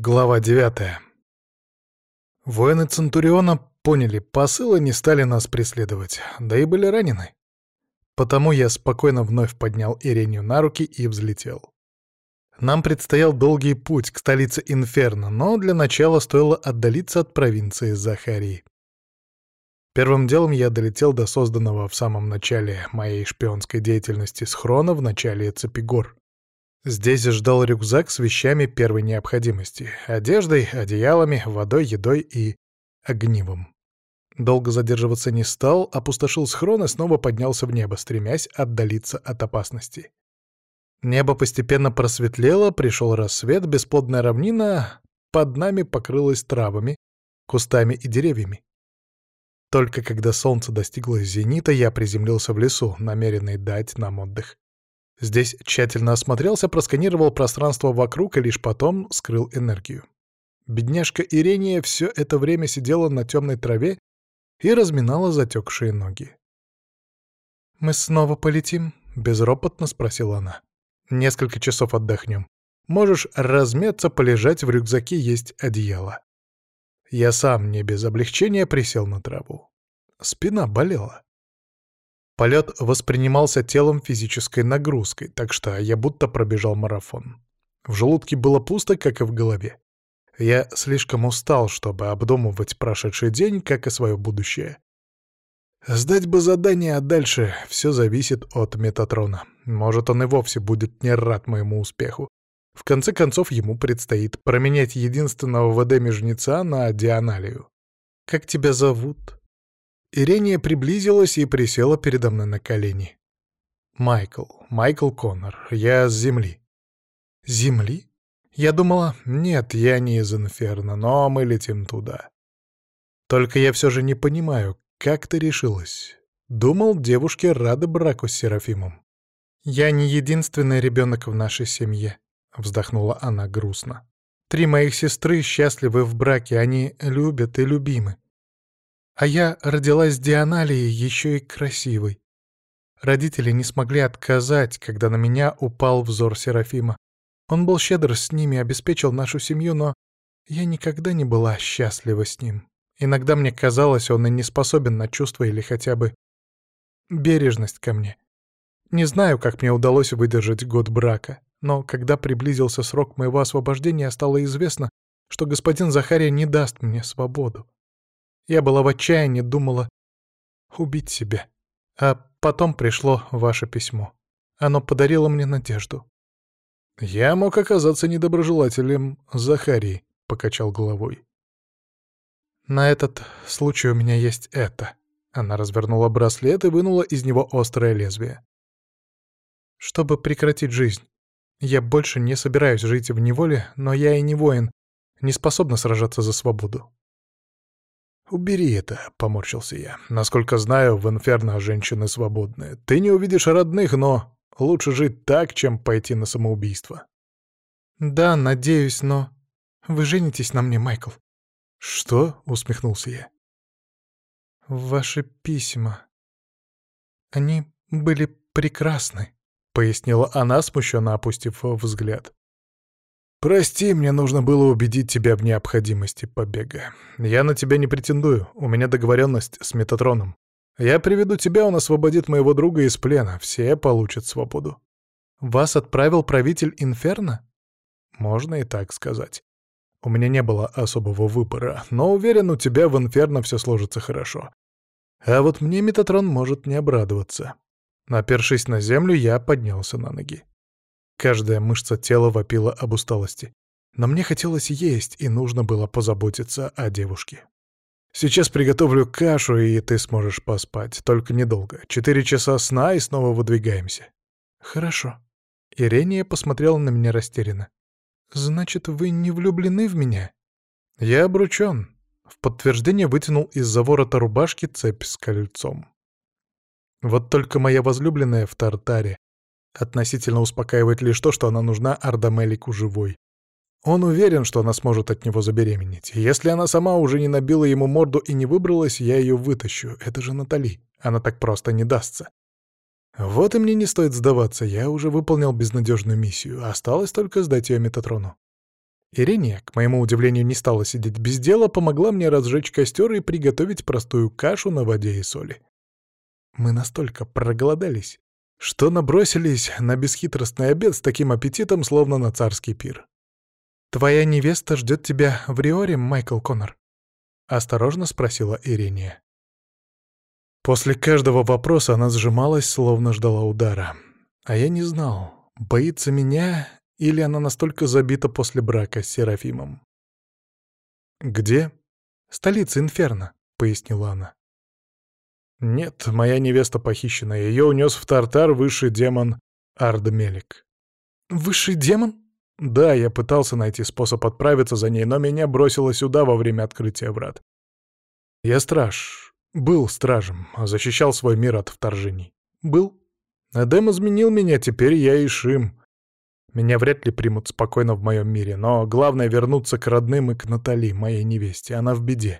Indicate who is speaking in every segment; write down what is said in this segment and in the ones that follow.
Speaker 1: Глава 9. Воины Центуриона поняли посыл и не стали нас преследовать, да и были ранены. Потому я спокойно вновь поднял Ирению на руки и взлетел. Нам предстоял долгий путь к столице Инферно, но для начала стоило отдалиться от провинции Захарии. Первым делом я долетел до созданного в самом начале моей шпионской деятельности схрона в начале цепи гор. Здесь ждал рюкзак с вещами первой необходимости — одеждой, одеялами, водой, едой и огнивом. Долго задерживаться не стал, опустошил схрон и снова поднялся в небо, стремясь отдалиться от опасности. Небо постепенно просветлело, пришел рассвет, бесплодная равнина под нами покрылась травами, кустами и деревьями. Только когда солнце достигло зенита, я приземлился в лесу, намеренный дать нам отдых. Здесь тщательно осмотрелся, просканировал пространство вокруг и лишь потом скрыл энергию. Бедняжка Ирения все это время сидела на темной траве и разминала затекшие ноги. «Мы снова полетим?» — безропотно спросила она. «Несколько часов отдохнем. Можешь размяться, полежать, в рюкзаке есть одеяло». Я сам не без облегчения присел на траву. Спина болела. Полет воспринимался телом физической нагрузкой, так что я будто пробежал марафон. В желудке было пусто, как и в голове. Я слишком устал, чтобы обдумывать прошедший день, как и свое будущее. Сдать бы задание, а дальше все зависит от Метатрона. Может, он и вовсе будет не рад моему успеху. В конце концов, ему предстоит променять единственного ВД-межнеца на Дионалию. «Как тебя зовут?» Ирения приблизилась и присела передо мной на колени. Майкл Коннор. Я с Земли». «Земли? Я думала, нет, я не из Инферно, но мы летим туда. Только я все же не понимаю, как ты решилась? Думал, девушки рады браку с Серафимом». «Я не единственный ребенок в нашей семье», — вздохнула она грустно. «3 моих сестры счастливы в браке, они любят и любимы. А я родилась Дионалией, еще и красивой. Родители не смогли отказать, когда на меня упал взор Серафима. Он был щедр с ними, обеспечил нашу семью, но я никогда не была счастлива с ним. Иногда мне казалось, он и не способен на чувства или хотя бы бережность ко мне. Не знаю, как мне удалось выдержать год брака, но когда приблизился срок моего освобождения, стало известно, что господин Захария не даст мне свободу. Я была в отчаянии, думала убить себя. А потом пришло ваше письмо. Оно подарило мне надежду». «Я мог оказаться недоброжелателем Захарии», — покачал головой. «На этот случай у меня есть это». Она развернула браслет и вынула из него острое лезвие. «Чтобы прекратить жизнь. Я больше не собираюсь жить в неволе, но я и не воин, не способна сражаться за свободу». «Убери это», — поморщился я. «Насколько знаю, в Инферно женщины свободны. Ты не увидишь родных, но лучше жить так, чем пойти на самоубийство». «Да, надеюсь, но вы женитесь на мне, Майкл». «Что?» — усмехнулся я. «Ваши письма. Они были прекрасны», — пояснила она, смущенно опустив взгляд. «Прости, мне нужно было убедить тебя в необходимости побега. Я на тебя не претендую, у меня договоренность с Метатроном. Я приведу тебя, он освободит моего друга из плена, все получат свободу». «Вас отправил правитель Инферно?» «Можно и так сказать. У меня не было особого выбора, но уверен, у тебя в Инферно все сложится хорошо. А вот мне Метатрон может не обрадоваться». Опершись на землю, я поднялся на ноги. Каждая мышца тела вопила об усталости. Но мне хотелось есть, и нужно было позаботиться о девушке. «Сейчас приготовлю кашу, и ты сможешь поспать. Только недолго. 4 часа сна, и снова выдвигаемся». «Хорошо». Ирения посмотрела на меня растерянно. «Значит, вы не влюблены в меня?» «Я обручён». В подтверждение вытянул из-за ворота рубашки цепь с кольцом. Вот только моя возлюбленная в Тартаре относительно успокаивает лишь то, что она нужна Ардамелику живой. Он уверен, что она сможет от него забеременеть. Если она сама уже не набила ему морду и не выбралась, я ее вытащу. Это же Натали. Она так просто не дастся. Вот и мне не стоит сдаваться. Я уже выполнил безнадежную миссию. Осталось только сдать ее Метатрону. Ирения, к моему удивлению, не стала сидеть без дела, помогла мне разжечь костер и приготовить простую кашу на воде и соли. Мы настолько проголодались, что набросились на бесхитростный обед с таким аппетитом, словно на царский пир. «Твоя невеста ждет тебя в Риоре, Майкл Коннор?» — осторожно спросила Ирения. После каждого вопроса она сжималась, словно ждала удара. А я не знал, боится меня или она настолько забита после брака с Серафимом. «Где?» «Столица Инферно», — пояснила она. «Нет, моя невеста похищена. Ее унес в Тартар высший демон Ардмелик». «Высший демон?» «Да, я пытался найти способ отправиться за ней, но меня бросило сюда во время открытия врат. Я страж. Был стражем, защищал свой мир от вторжений. Был. Эдем изменил меня, теперь я Ишим. Меня вряд ли примут спокойно в моем мире, но главное — вернуться к родным и к Натали, моей невесте. Она в беде».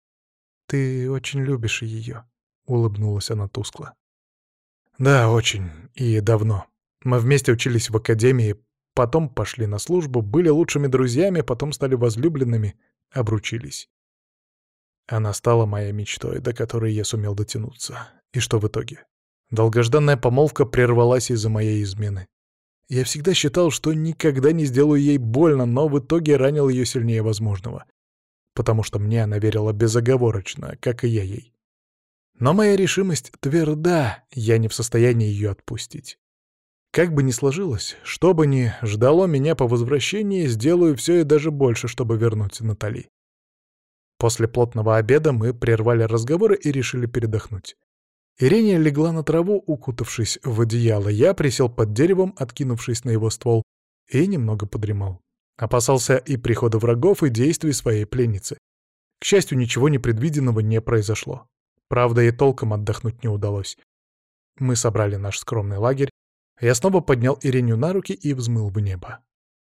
Speaker 1: «Ты очень любишь ее», — улыбнулась она тускло. «Да, очень. И давно. Мы вместе учились в академии, потом пошли на службу, были лучшими друзьями, потом стали возлюбленными, обручились. Она стала моей мечтой, до которой я сумел дотянуться. И что в итоге? Долгожданная помолвка прервалась из-за моей измены. Я всегда считал, что никогда не сделаю ей больно, но в итоге ранил ее сильнее возможного. Потому что мне она верила безоговорочно, как и я ей. Но моя решимость тверда, я не в состоянии ее отпустить. Как бы ни сложилось, что бы ни ждало меня по возвращении, сделаю все и даже больше, чтобы вернуть Натали. После плотного обеда мы прервали разговоры и решили передохнуть. Ирения легла на траву, укутавшись в одеяло. Я присел под деревом, откинувшись на его ствол, и немного подремал. Опасался и прихода врагов, и действий своей пленницы. К счастью, ничего непредвиденного не произошло. Правда, и толком отдохнуть не удалось. Мы собрали наш скромный лагерь. Я снова поднял Ирению на руки и взмыл в небо.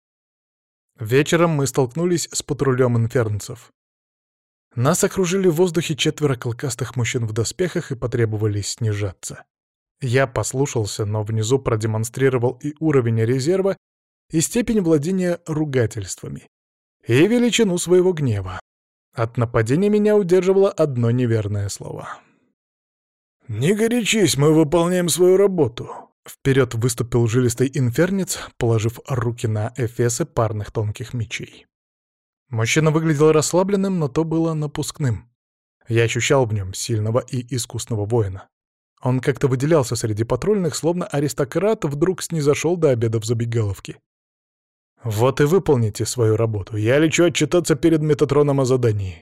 Speaker 1: Вечером мы столкнулись с патрулем инфернцев. Нас окружили в воздухе 4 клыкастых мужчин в доспехах и потребовали снижаться. Я послушался, но внизу продемонстрировал и уровень резерва, и степень владения ругательствами, и величину своего гнева. От нападения меня удерживало одно неверное слово. «Не горячись, мы выполняем свою работу», — вперед выступил жилистый инфернец, положив руки на эфесы парных тонких мечей. Мужчина выглядел расслабленным, но то было напускным. Я ощущал в нем сильного и искусного воина. Он как-то выделялся среди патрульных, словно аристократ вдруг снизошел до обеда в забегаловке. «Вот и выполните свою работу. Я лечу отчитаться перед Метатроном о задании».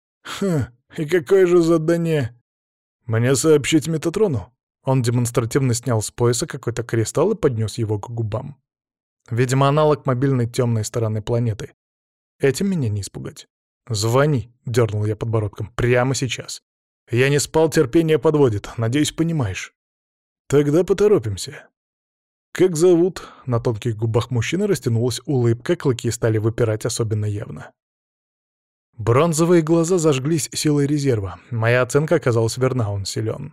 Speaker 1: И какое же задание? Мне сообщить Метатрону?» Он демонстративно снял с пояса какой-то кристалл и поднес его к губам. Видимо, аналог мобильной темной стороны планеты. Этим меня не испугать. «Звони», — дернул я подбородком, — «прямо сейчас. Я не спал, терпение подводит. Надеюсь, понимаешь». «Тогда поторопимся». «Как зовут?» — на тонких губах мужчины растянулась улыбка, клыки стали выпирать особенно явно. Бронзовые глаза зажглись силой резерва. Моя оценка оказалась верна, он силен.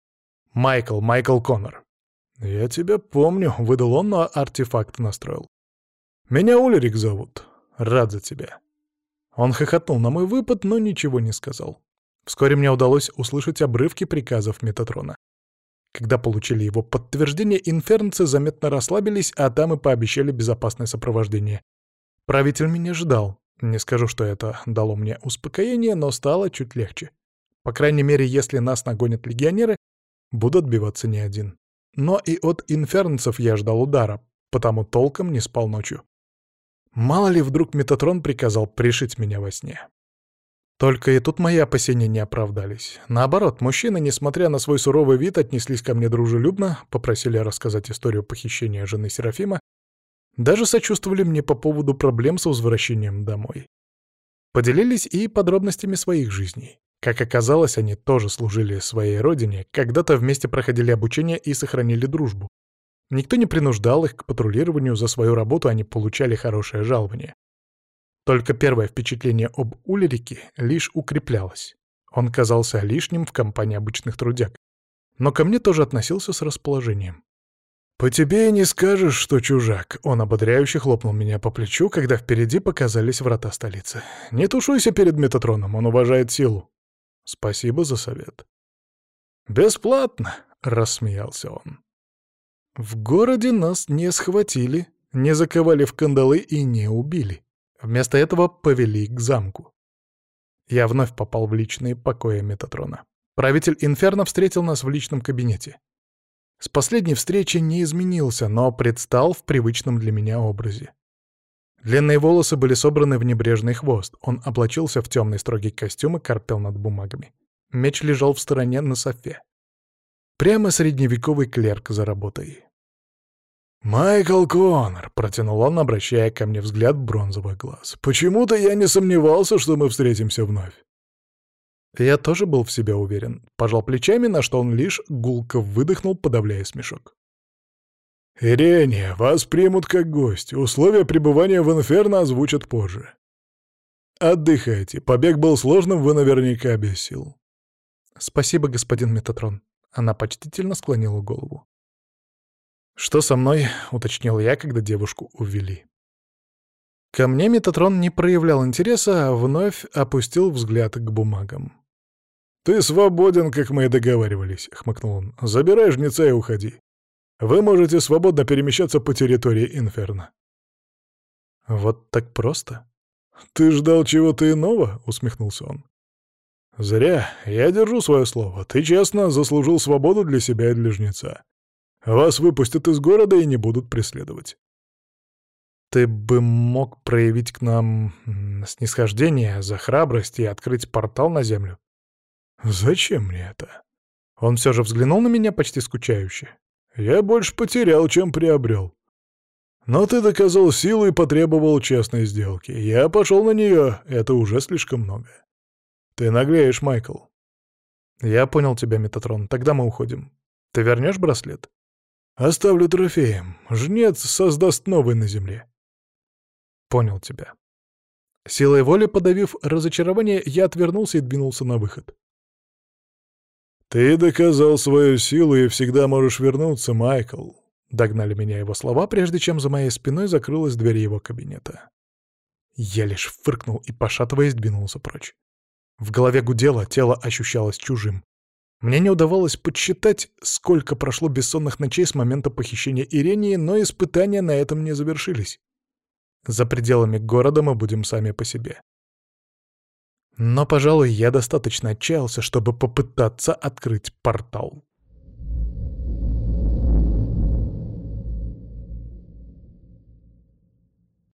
Speaker 1: Майкл Коннор». «Я тебя помню», — выдал он, но артефакт настроил. «Меня Ульрик зовут. Рад за тебя». Он хохотнул на мой выпад, но ничего не сказал. Вскоре мне удалось услышать обрывки приказов Метатрона. Когда получили его подтверждение, инфернцы заметно расслабились, а там и пообещали безопасное сопровождение. Правитель меня ждал. Не скажу, что это дало мне успокоение, но стало чуть легче. По крайней мере, если нас нагонят легионеры, буду отбиваться не один. Но и от инфернцев я ждал удара, потому толком не спал ночью. Мало ли, вдруг Метатрон приказал пришить меня во сне. Только и тут мои опасения не оправдались. Наоборот, мужчины, несмотря на свой суровый вид, отнеслись ко мне дружелюбно, попросили рассказать историю похищения жены Серафима, даже сочувствовали мне по поводу проблем с возвращением домой. Поделились и подробностями своих жизней. Как оказалось, они тоже служили своей родине, когда-то вместе проходили обучение и сохранили дружбу. Никто не принуждал их к патрулированию, за свою работу они получали хорошее жалование. Только первое впечатление об Ульрике лишь укреплялось. Он казался лишним в компании обычных трудяг, но ко мне тоже относился с расположением. «По тебе и не скажешь, что чужак», — он ободряюще хлопнул меня по плечу, когда впереди показались врата столицы. «Не тушуйся перед Метатроном, он уважает силу». «Спасибо за совет». «Бесплатно», — рассмеялся он. В городе нас не схватили, не заковали в кандалы и не убили. Вместо этого повели к замку. Я вновь попал в личные покои Метатрона. Правитель Инферно встретил нас в личном кабинете. С последней встречи не изменился, но предстал в привычном для меня образе. Длинные волосы были собраны в небрежный хвост. Он облачился в темный строгий костюм и корпел над бумагами. Меч лежал в стороне на софе. Прямо средневековый клерк за работой. «Майкл Коннор», — протянул он, обращая ко мне взгляд бронзовых глаз. «Почему-то я не сомневался, что мы встретимся вновь». Я тоже был в себе уверен. Пожал плечами, на что он лишь гулко выдохнул, подавляя смешок. «Ирения, вас примут как гость. Условия пребывания в Инферно озвучат позже. Отдыхайте. Побег был сложным, вы наверняка без сил». «Спасибо, господин Метатрон». Она почтительно склонила голову. «Что со мной?» — уточнил я, когда девушку увели. Ко мне Метатрон не проявлял интереса, а вновь опустил взгляд к бумагам. «Ты свободен, как мы и договаривались», — хмыкнул он. «Забирай жнеца и уходи. Вы можете свободно перемещаться по территории Инферно». «Вот так просто?» «Ты ждал чего-то иного?» — усмехнулся он. «Зря. Я держу свое слово. Ты честно заслужил свободу для себя и для жнеца. Вас выпустят из города и не будут преследовать». «Ты бы мог проявить к нам снисхождение за храбрость и открыть портал на землю». «Зачем мне это?» Он все же взглянул на меня почти скучающе. «Я больше потерял, чем приобрел. Но ты доказал силу и потребовал честной сделки. Я пошел на нее, это уже слишком много. Ты наглеешь, Майкл». «Я понял тебя, Метатрон. Тогда мы уходим. Ты вернешь браслет?» «Оставлю трофеем. Жнец создаст новый на земле». «Понял тебя». Силой воли подавив разочарование, я отвернулся и двинулся на выход. «Ты доказал свою силу и всегда можешь вернуться, Майкл», — догнали меня его слова, прежде чем за моей спиной закрылась дверь его кабинета. Я лишь фыркнул и, пошатываясь, двинулся прочь. В голове гудело, тело ощущалось чужим. Мне не удавалось подсчитать, сколько прошло бессонных ночей с момента похищения Ирении, но испытания на этом не завершились. За пределами города мы будем сами по себе. Но, пожалуй, я достаточно отчаялся, чтобы попытаться открыть портал.